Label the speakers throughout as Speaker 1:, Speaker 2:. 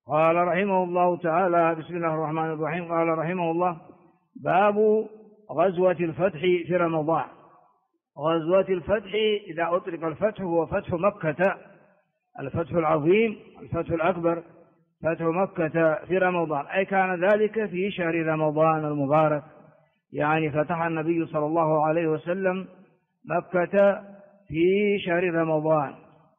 Speaker 1: قال رحمه الله تعالى: بسم الله الرحمن الرحيم. قال رحمه الله: باب غزوة الفتح في رمضان. غزوة الفتح إذا أطلق الفتح هو فتح مكة، الفتح العظيم، الفتح الأكبر، فتح مكة في رمضان، أي كان ذلك في شهر رمضان المبارك. يعني فتح النبي صلى الله عليه وسلم مكة في شهر رمضان.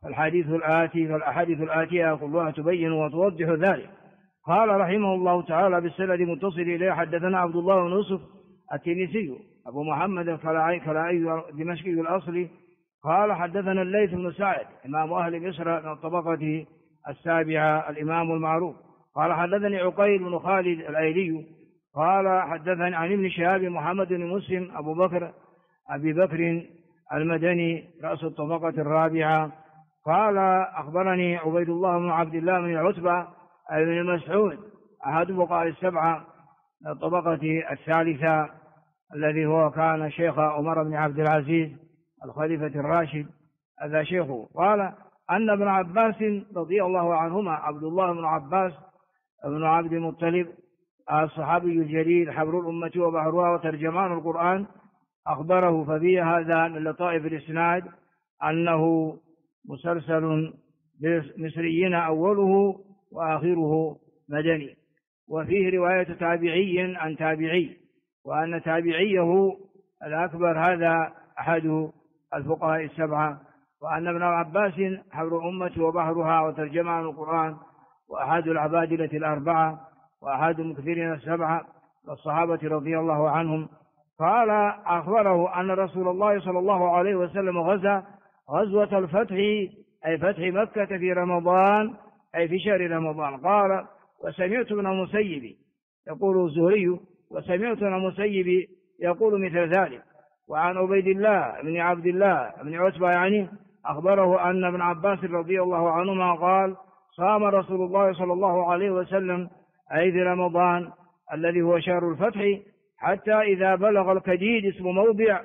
Speaker 1: فالأحاديث الآتية كلها تبين وتوضح ذلك. قال رحمه الله تعالى بالسند متصل إليه: حدثنا عبد الله بن يوسف التنيسي أبو محمد الكلاعي دمشقي الأصلي قال: حدثنا الليث بن سعد إمام أهل مصر من الطبقة السابعة الإمام المعروف قال: حدثني عقيل بن خالد الأيلي قال: حدثني عن ابن شهاب محمد بن مسلم أبي بكر المدني رأس الطبقة الرابعة قال: أخبرني عبيد الله بن عبد الله بن عتبة بن مسعود أحد فقهاء السبعة الطبقة الثالثة الذي هو كان شيخ عمر بن عبد العزيز الخليفة الراشد، هذا شيخه. قال: أن ابن عباس رضي الله عنهما، عبد الله بن عباس بن عبد المطلب الصحابي الجليل حبر الأمة وبحرها وترجمان القرآن، أخبره. ففي هذا من لطائف الإسناد أنه مسلسل بمصريين أوله وآخره مدني، وفيه رواية تابعي عن تابعي، وأن تابعيه الأكبر هذا أحد الفقهاء السبعة، وأن ابن عباس حبر الأمة وبحرها وترجمان القرآن وأحد العبادلة الأربعة وأحد المكثرين السبعة والصحابة رضي الله عنهم. قال: أخبره أن رسول الله صلى الله عليه وسلم غزا غزوة الفتح، أي فتح مكة في رمضان، أي في شهر رمضان. قال: وسمعت ابن المسيب يقول الزهري، وسمعت ابن المسيب يقول مثل ذلك. وعن عبيد الله بن عبد الله بن عتبة يعني أخبره أن ابن عباس رضي الله عنهما قال: صام رسول الله صلى الله عليه وسلم أي في رمضان الذي هو شهر الفتح حتى إذا بلغ الكديد اسم موضع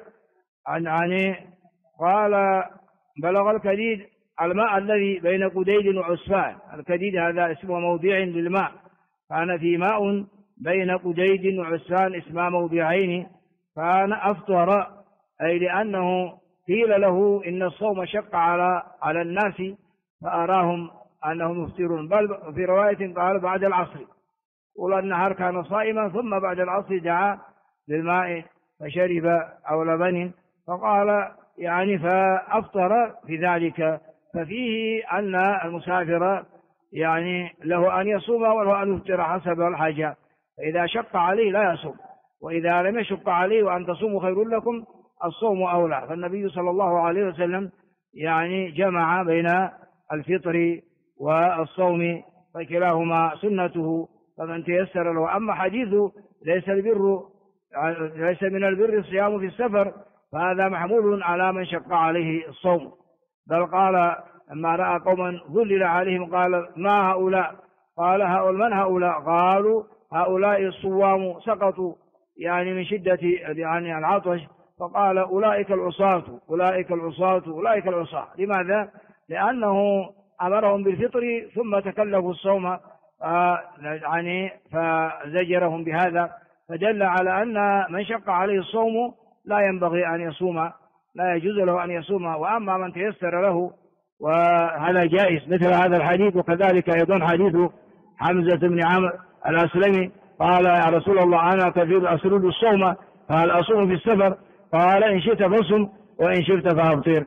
Speaker 1: قال: بلغ الكديد الماء الذي بين قديد وعسفان، الكديد هذا اسم موضع للماء، كان في ماء بين قديد وعسفان اسم موضعين، كان أفطر، أي لأنه قيل له إن الصوم شق على الناس فأراهم أنهم يفطرون، بل في رواية قال بعد العصر، قول النهار كان صائما ثم بعد العصر دعا للماء فشرب أو لبن، فقال يعني فأفطر في ذلك. ففيه أن المسافر يعني له أن يصوم وله أن يفطر حسب الحاجة، فإذا شق عليه لا يصوم، وإذا لم يشق عليه وأن تصوموا خير لكم الصوم أولى. فالنبي صلى الله عليه وسلم يعني جمع بين الفطر والصوم، فكلاهما سنته، فمن تيسر له. أما حديث ليس من البر الصيام في السفر، فهذا محمول على من شق عليه الصوم، بل قال لما رأى قوما ظلل عليهم قال: ما هؤلاء؟ قال: من هؤلاء؟ قالوا: هؤلاء الصوام سقطوا يعني من شدة يعني العطش، فقال: أولئك العصاة أولئك العصاة أولئك العصاة. لماذا؟ لأنه أمرهم بالفطر ثم تكلفوا الصوم يعني فزجرهم بهذا، فدل على أن من شق عليه الصوم لا ينبغي أن يصوم، لا يجوز له أن يصوم. وأما من تيسر له وهذا جائز، مثل هذا الحديث. وكذلك أيضا حديث حمزة بن عمرو الأسلمي قال: يا رسول الله أنا كثير أسرد الصوم فهل أصوم في السفر؟ قال: إن شئت فاصم وإن شئت فأفطر.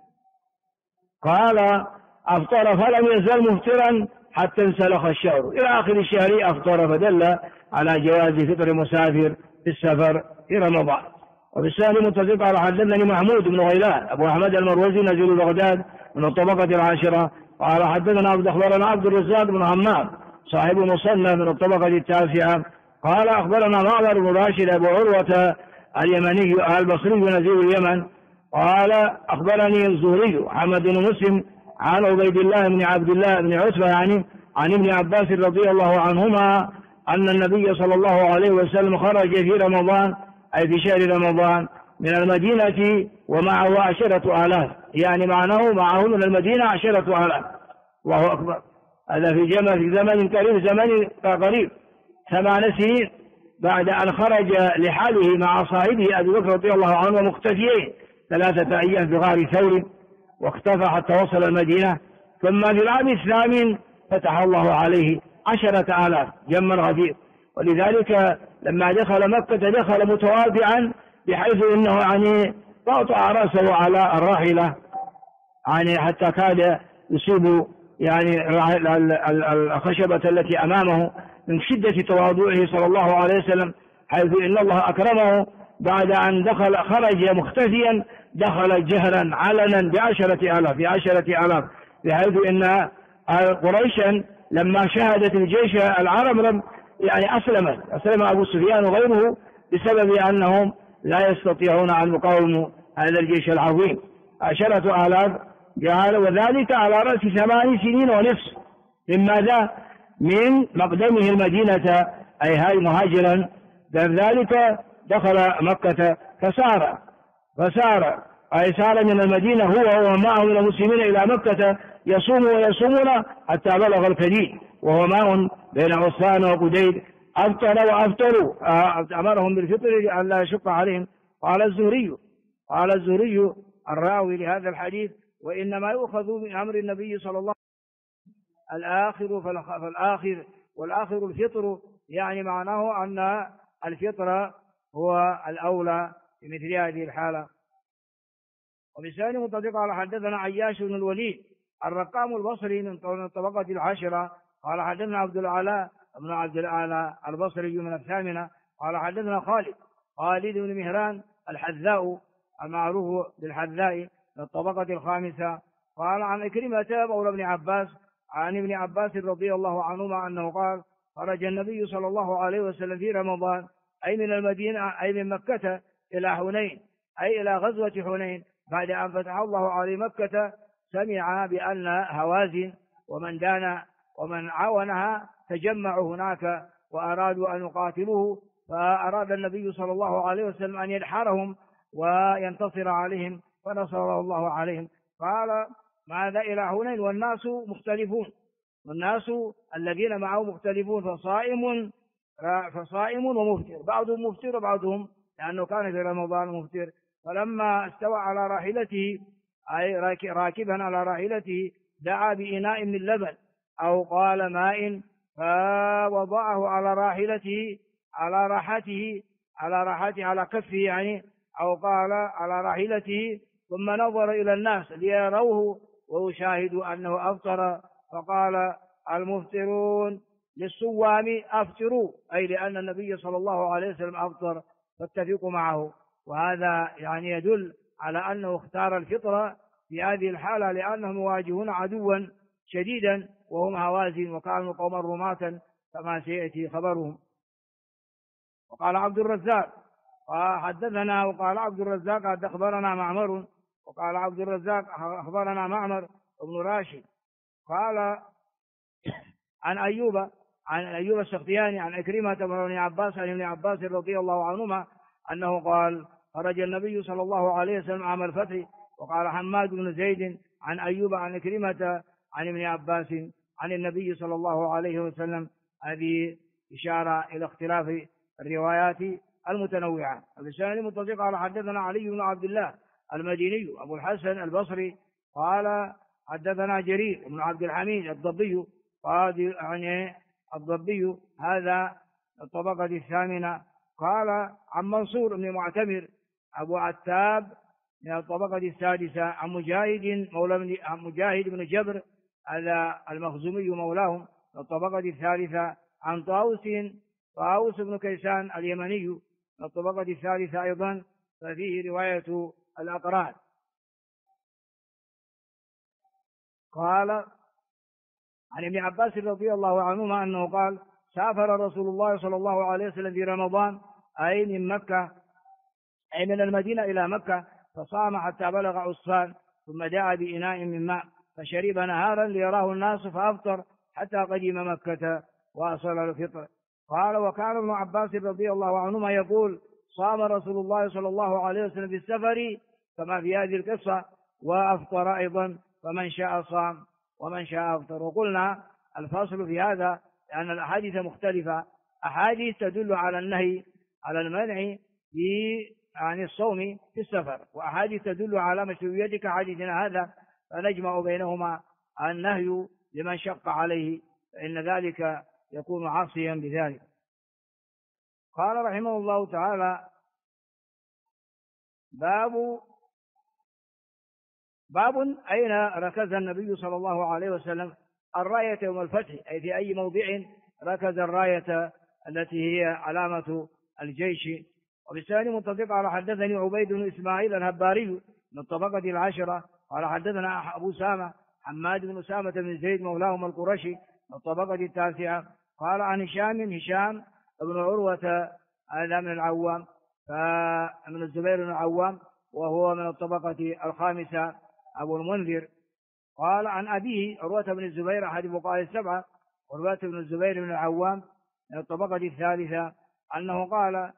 Speaker 1: قال: أفطر فلم يزل مفطرا حتى انسلخ الشهر، إلى آخر الشهر أفطر، فدل على جواز فطر مسافر في السفر في رمضان. وبالسالي متفق على: حدثني محمود بن غيلان أبو أحمد المروزي نزيل بغداد من الطبقة العاشرة قال: حدثنا أخبرنا عبد الرزاق بن همام صاحب مصنف من الطبقة التاسعة قال: أخبرنا معمر بن راشد أبو عروة اليمني البصري نزيل اليمن قال: أخبرني الزهري محمد بن مسلم عن عبيد الله بن عبد الله بن عتبة يعني عن ابن عباس رضي الله عنهما أن النبي صلى الله عليه وسلم خرج في رمضان، أي في شهر رمضان، من المدينة ومعه 10,000، يعني معناه معه من المدينة 10,000. الله أكبر. هذا في زمن قريب، زمن قريب 8 سنين بعد أن خرج لحاله مع صاحبه أبي بكر رضي الله عنه مختفيين 3 أيام في غار ثور، واختفى حتى وصل المدينة. ثم في العام 8 فتح الله عليه 10,000 جما غفير. ولذلك لما دخل مكة دخل متواضعا، بحيث انه يعني قاطع رأسه على الراحلة يعني حتى كاد يصيب يعني الخشبة التي أمامه من شدة تواضعه صلى الله عليه وسلم، حيث إن الله أكرمه بعد أن خرج مختفيا دخل جهرا علنا ب10,000 بحيث إن قريشا لما شاهدت الجيش العرب يعني أسلم أبو سفيان وغيره بسبب أنهم لا يستطيعون أن يقاوموا هذا الجيش العظيم. 10,000 جعل، وذلك على رأس 8 سنين ونصف. من ماذا؟ من مقدمه المدينة، أي هاي مهاجرا. ذلك دخل مكة فسار أي سار من المدينة هو ومعه من المسلمين إلى مكة يصومون حتى بلغ الكديد وهو ماء بين عصفان وقديد. أفطر وأفطروا، أمرهم بالفطر لأن لا يشق عليهم. قال الزهري الراوي لهذا الحديث: وإنما يؤخذ من أمر النبي صلى الله عليه وسلم الآخر فالآخر، والآخر الفطر، يعني معناه أن الفطر هو الأولى في مثل هذه الحالة. وبسان مطلق على حدثنا عياش بن الوليد الرقام البصري من طبقة 10 قال حدثنا عبد الأعلى البصري من 8 قال حدثنا خالد بن مهران الحذاء المعروف بالحذاء من الطبقة 5 قال عن إكرمة مولى ابن عباس عن ابن عباس رضي الله عنهما أنه قال: خرج النبي صلى الله عليه وسلم في رمضان، أي من المدينة أي من مكة إلى حنين، أي إلى غزوة حنين، بعد أن فتح الله عليه مكة. سمع بأن هوازن ومن دان ومن عاونها تجمعوا هناك وأرادوا أن يقاتلوه، فأراد النبي صلى الله عليه وسلم أن يدحرهم وينتصر عليهم، فنصره الله عليهم. قال: ماذا إلى حنين والناس مختلفون، والناس الذين معه مختلفون، فصائم ومفطر، بعضهم مفطر وبعضهم لأنه كان في رمضان مفطر. فلما استوى على راحلته أي راكبا على راحلته دعا بإناء من لبن أو قال ماء، فوضعه على راحلته على كفه يعني، أو قال على راحلته، ثم نظر إلى الناس ليروه ويشاهدوا أنه أفطر، فقال: المفطرون للصوام أفطروا، أي لأن النبي صلى الله عليه وسلم أفطر فاتفقوا معه. وهذا يعني يدل على أنه اختار الفطرة في هذه الحالة لأنهم يواجهون عدوا شديدا وهم هوازن، وكانوا قوما رماة كما سيأتي خبرهم. وقال عبد الرزاق حدثنا، وقال عبد الرزاق أخبرنا معمر، وقال عبد الرزاق أخبرنا معمر بن راشد قال عن أيوب السختياني عن إكرمة بن ابن عباس عن ابن عباس رضي الله عنهما أنه قال: خرج النبي صلى الله عليه وسلم عام الفتح. وقال حماد بن زيد عن أيوب عن إكرمة عن ابن عباس عن النبي صلى الله عليه وسلم. هذه إشارة إلى اختلاف الروايات المتنوعة. وبسند متصل قال حدثنا علي بن عبد الله المديني أبو الحسن البصري قال حدثنا جرير بن عبد الحميد الضبي قال يعني الضبي هذا الطبقة 8 قال عن منصور بن معتمر أبو عتاب من الطبقة 6 عن مجاهد بن جبر هذا المخزومي مولاهم من الطبقة 3 عن طاووس بن كيسان اليمني من الطبقة 3 أيضا، ففيه رواية الأقران. قال عن ابن عباس رضي الله عنهما أنه قال: سافر رسول الله صلى الله عليه وسلم في رمضان، أي من مكة أي من المدينة إلى مكة، فصام حتى بلغ عصفان، ثم دعا بإناء من ماء فشرب نهارا ليراه الناس، فأفطر حتى قدم مكة وأصل الفطر. قال: وكان ابن عباس رضي الله عنهما يقول: صام رسول الله صلى الله عليه وسلم في السفر كما في هذه القصة، وأفطر أيضا، فمن شاء صام ومن شاء أفطر. وقلنا الفصل في هذا لأن الأحاديث مختلفة، أحاديث تدل على النهي على المنع عن الصوم في السفر، وأحاديث تدل على مشروعية كحديثنا هذا، فنجمع بينهما النهي لمن شق عليه فإن ذلك يكون عاصيا بذلك. قال رحمه الله تعالى: باب أين ركز النبي صلى الله عليه وسلم الراية يوم الفتح، أي في أي موضع ركز الراية التي هي علامة الجيش. وبالسند متفق على حدثني عبيد بن إسماعيل الهباري من الطبقة العاشرة قال حدثنا أبو سامة حماد بن أسامة بن زيد مولاهم القرشي من الطبقة التاسعة قال عن هشام بن عروة هذا من العوام من الزبير بن العوام وهو من الطبقة الخامسة أبو المنذر قال عن أبيه عروة بن الزبير أحد فقهاء السبعة عروة بن الزبير بن العوام من الطبقة الثالثة أنه قال: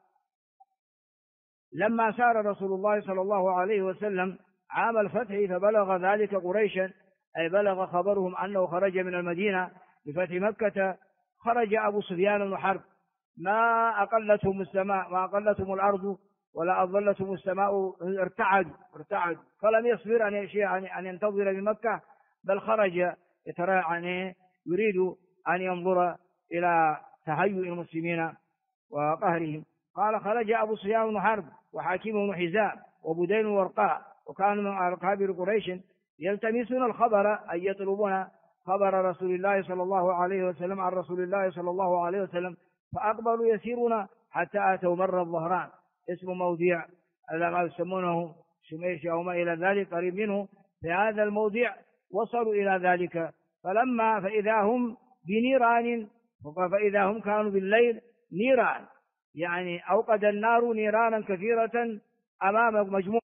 Speaker 1: لما سار رسول الله صلى الله عليه وسلم عام الفتح فبلغ ذلك قريشا، أي بلغ خبرهم أنه خرج من المدينة بفتح مكة، خرج أبو سفيان بن حرب ما أقلتهم السماء ما أقلتهم الأرض ولا أظلتهم السماء، ارتعدوا فلم يصبر أن ينتظر بمكة، بل خرج يريد أن ينظر إلى تهيؤ المسلمين وقهرهم. قال: خرج أبو سفيان بن حرب وحاكم بن حزام وبدين ورقاء وكانوا من أكابر قريش يلتمسون الخبر أي يطلبون خبر رسول الله صلى الله عليه وسلم عن رسول الله صلى الله عليه وسلم، فأقبلوا يسيرون حتى أتوا مر الظهران، اسم موضع ما يسمونه شميش أو ما إلى ذلك قريب منه، في هذا الموضع وصلوا إلى ذلك فإذا هم بنيران، فإذا هم كانوا بالليل نيران، يعني أوقد النار نيرانا كثيرة أمام مجموعة.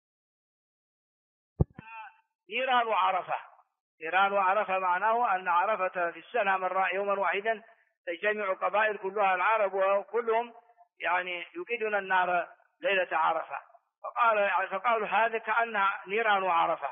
Speaker 1: نيران عرفة معناه أن عرفة في السنة مرة يوما واحدا تجتمع قبائل كلها العرب وكلهم يعني يوقدون النار ليلة عرفة، فقالوا هذا كأنها نيران عرفة.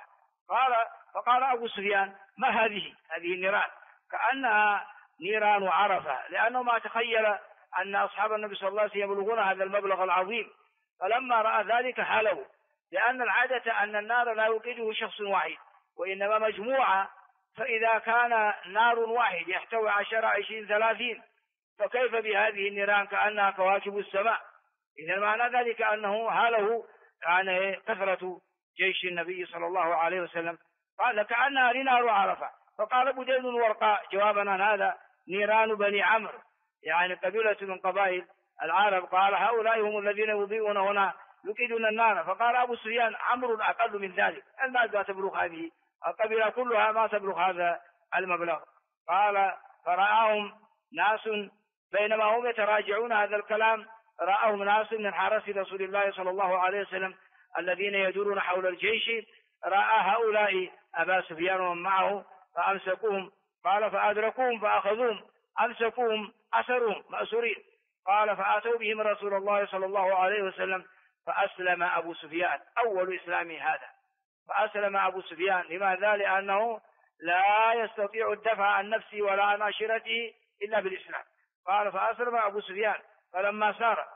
Speaker 1: فقال أبو سفيان: ما هذه النيران؟ كأنها نيران عرفة، لأنه ما تخيل أن أصحاب النبي صلى الله عليه وسلم يبلغون هذا المبلغ العظيم، فلما رأى ذلك حلوا، لأن العادة أن النار لا يوقده شخص واحد وإنما مجموعة، فإذا كان نار واحد يحتوي 10 20 30 فكيف بهذه النيران كأنها كواكب السماء؟ إذا معنى ذلك أنه هاله يعني كثرة جيش النبي صلى الله عليه وسلم. قال: كأنها نار عرفة. فقال بدين ورقاء جوابا عن هذا: نيران بني عمرو، يعني قبيلة من قبائل العرب. قال: هؤلاء هم الذين يضيئون هنا يوقدون النار. فقال أبو سفيان: عمرو أقل من ذلك، الناس لا تبلغ هذه القبيلة كلها ما تبلغ هذا المبلغ. قال: فرآهم ناس بينما هم يتراجعون هذا الكلام، رآهم ناس من حرس رسول الله صلى الله عليه وسلم الذين يدورون حول الجيش، رأى هؤلاء أبا سفيان ومن معه فأمسكوهم. قال: فأدركوهم فأخذوهم، أمسكوهم أسرهم مأسورين. قال: فآتوا بهم رسول الله صلى الله عليه وسلم فأسلم أبو سفيان، أول إسلامه هذا. فأسلم أبو سفيان، لماذا؟ لأنه لا يستطيع الدفع عن نفسه ولا عن عشيرته إلا بالإسلام. قال: فأسلم أبو سفيان. فلما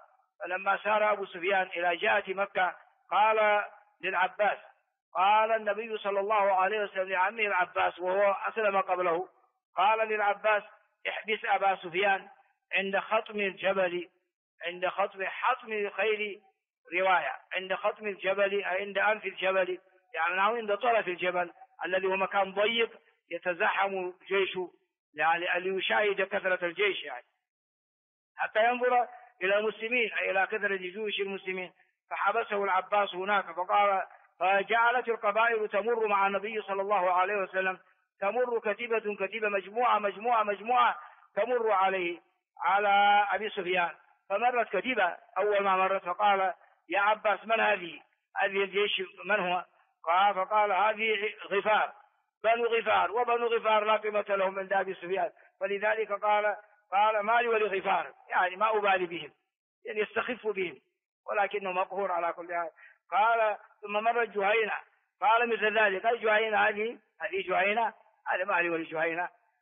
Speaker 1: سار أبو سفيان إلى جهة مكة قال للعباس، قال النبي صلى الله عليه وسلم لعمه العباس وهو أسلم قبله، قال للعباس: احبس أبا سفيان عند خطم الجبل، عند حطم الخيل، رواية عند خطم الجبل عند أنف الجبل، يعني عند طرف الجبل الذي هو مكان ضيق يتزحم الجيش، يعني ليشاهد كثرة الجيش، يعني حتى ينظر إلى المسلمين أي إلى كثرة جيوش المسلمين. فحبسه العباس هناك. فجعلت القبائل تمر مع النبي صلى الله عليه وسلم، تمر كتيبة مجموعة تمر عليه على أبي سفيان. فمرت كتيبة، أول ما مرت فقال: يا عباس، من هذه الجيش من هو؟ فقال: هذه غفار، بنو غفار، وبنو غفار لا قيمة لهم عند أبي سفيان. فلذلك قال: ما لي ولغفار، يعني ما أبالي بهم، يعني يستخف بهم، ولكنه مقهور على كل حال. قال: ثم مرت جهينة، قال مثل ذلك. الجهينة هذه جهينة، هذا ما لي ولجهينة.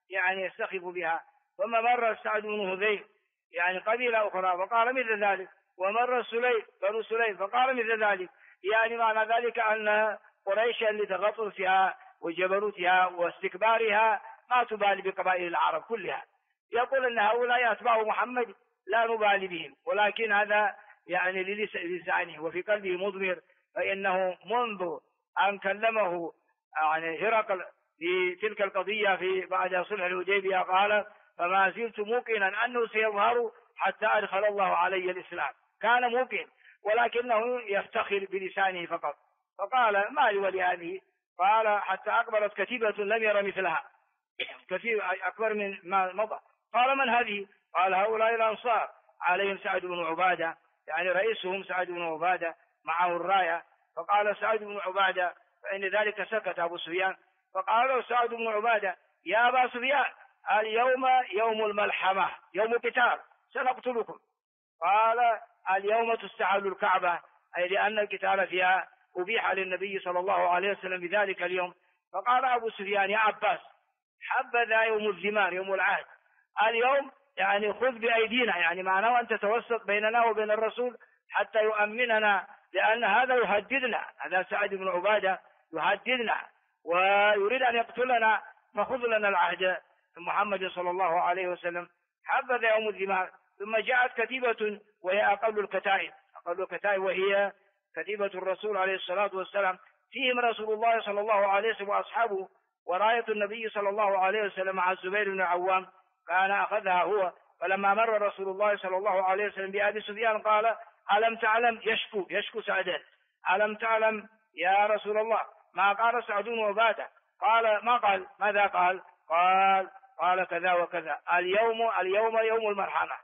Speaker 1: يعني يستخف بها. ثم مر سعد بن هذيل يعني قبيلة أخرى فقال مثل ذلك، ومر سليم بنو سليم فقال مثل ذلك. يعني معنى ذلك أن قريشا لتغطرسها وجبروتها واستكبارها ما تبالي بقبائل العرب كلها، يقول أن هؤلاء أتباع محمد لا نبالي بهم، ولكن هذا يعني للسانه وفي قلبه مضمر، فإنه منذ أن كلمه يعني هرقل في تلك القضية في بعد صلح الحديبية قال فما زلت موقنا أنه سيظهر حتى أدخل الله علي الإسلام. كان موقن ولكنه يفتخر بلسانه فقط. فقال ما لي ولهذه؟ قال حتى أقبلت كتيبة لم ير مثلها، كثير أكبر من ما مضى. قال من هذه؟ قال هؤلاء الأنصار عليهم سعد بن عبادة، يعني رئيسهم سعد بن عبادة معه الراية. فقال سعد بن عبادة فإن ذلك سكت أبو سفيان، فقال له سعد بن عبادة يا أبا سفيان اليوم يوم الملحمة، يوم قتال سنقتلكم. قال اليوم تستحل الكعبة، أي لأن القتال فيها أبيح للنبي صلى الله عليه وسلم بذلك اليوم. فقال أبو سفيان يا عباس حبذا يوم الزمار يوم العهد، اليوم يعني خذ بأيدينا، يعني معناه أن تتوسط بيننا وبين الرسول حتى يؤمننا، لأن هذا يهددنا، هذا سعد بن عبادة يهددنا ويريد أن يقتلنا، فخذ لنا العهد محمد صلى الله عليه وسلم. حبذا يوم الزمار. ثم جاءت كتيبة وهي أقل الكتائب وهي كتيبة الرسول عليه الصلاة والسلام، فيهم رسول الله صلى الله عليه وسلم وأصحابه، وراية النبي صلى الله عليه وسلم مع الزبير بن العوام كان أخذها هو. فلما مر رسول الله صلى الله عليه وسلم بأبي سفيان قال ألم تعلم، يشكو سعد، ألم تعلم يا رسول الله ما قال سعد بن عبادة؟ قال ما قال. ماذا قال؟ قال كذا وكذا، اليوم يوم الملحمة،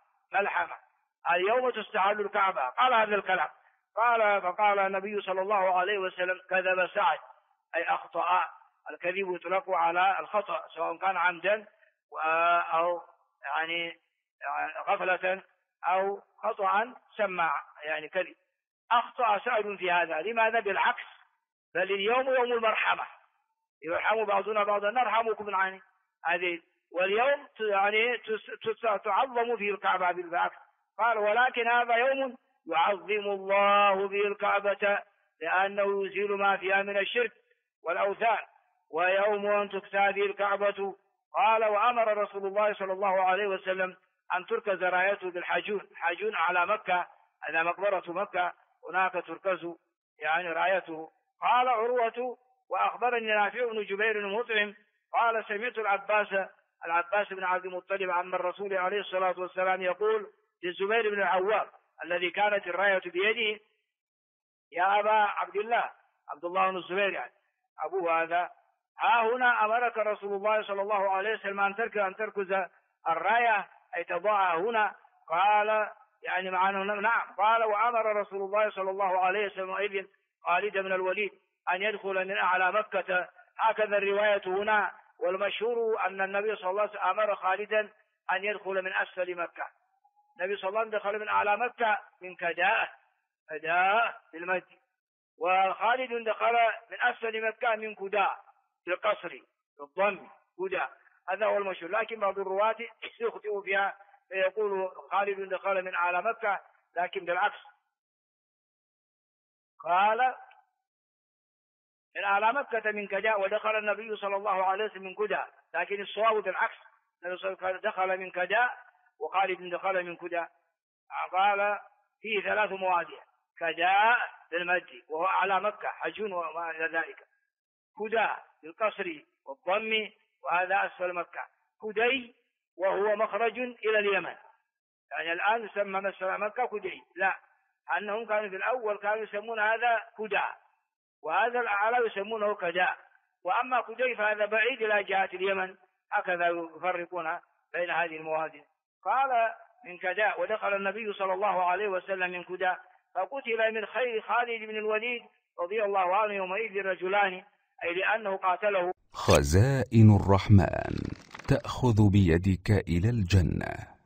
Speaker 1: اليوم تستحل الكعبة، قال هذا الكلام. فقال النبي صلى الله عليه وسلم كذب سعد، أي أخطأ. الكذب يطلق على الخطأ سواء كان عمدا أو يعني غفلة أو خطأ سمع، يعني كذب. أخطأ سعد في هذا. لماذا؟ بالعكس، بل اليوم يوم المرحمة، يرحم بعضنا بعضا، نرحمكم من عين هذه، واليوم يعني تعظم فيه الكعبة بالعكس. قال ولكن هذا يوم يعظم الله به الكعبة لأنه يزيل ما فيها من الشرك والأوثان، ويوم أن تكسى فيه الكعبة. قال وأمر رسول الله صلى الله عليه وسلم أن تركز رايته بالحاجون، حاجون على مكة، هذا مقبرة مكة، هناك تركز يعني رايته. قال عروة وأخبرني نافع بن جبير بن مطعم قال سمعت العباس بن عبد المطلب عم الرسول عليه الصلاة والسلام يقول للزبير بن العوام الذي كانت الراية بيده يا أبا عبد الله بن الزبير يعني أبوه هذا، ها هنا أمرك رسول الله صلى الله عليه وسلم أن تركز الراية، أي تضعها هنا. قال يعني معنا نعم. قال وأمر رسول الله صلى الله عليه وسلم إذن خالد بن الوليد أن يدخل من أعلى مكة، هكذا الرواية هنا. والمشهور أن النبي صلى الله عليه وسلم أمر خالدا أن يدخل من أسفل مكة. النبي صلى الله عليه وسلم دخل من أعلى مكة من كداء بالمد، وخالد دخل من أسفل مكة من كداء بالقصر بالضم كداء، هذا هو المشهور. لكن بعض الرواة يخطئ فيها فيقول خالد دخل من أعلى مكة، لكن بالعكس قال من أعلى مكة من كداء، ودخل النبي صلى الله عليه وسلم من كداء، لكن الصواب بالعكس، النبي صلى الله عليه وسلم دخل من كداء وخالد دخل من كداء. قال فيه 3 مواضع، كداء بالمد وهو أعلى مكة حجون وما إلى ذلك، كداء بالقصر والضم وهذا أسفل مكة، كدي وهو مخرج إلى اليمن، يعني الآن يسمى مسفل مكة كدي، لا، أنهم كانوا في الأول كانوا يسمون هذا كداء، وهذا الأعلى يسمونه كداء، وأما كدي فهذا بعيد إلى جهة اليمن، هكذا يفرقون بين هذه الموازين. قال من كداء، ودخل النبي صلى الله عليه وسلم من كداء، فقتل من خير خالد بن الوليد رضي الله عنه يومئذ رجلان، أي لأنه قاتله.
Speaker 2: خزائن الرحمن تأخذ بيدك إلى الجنة.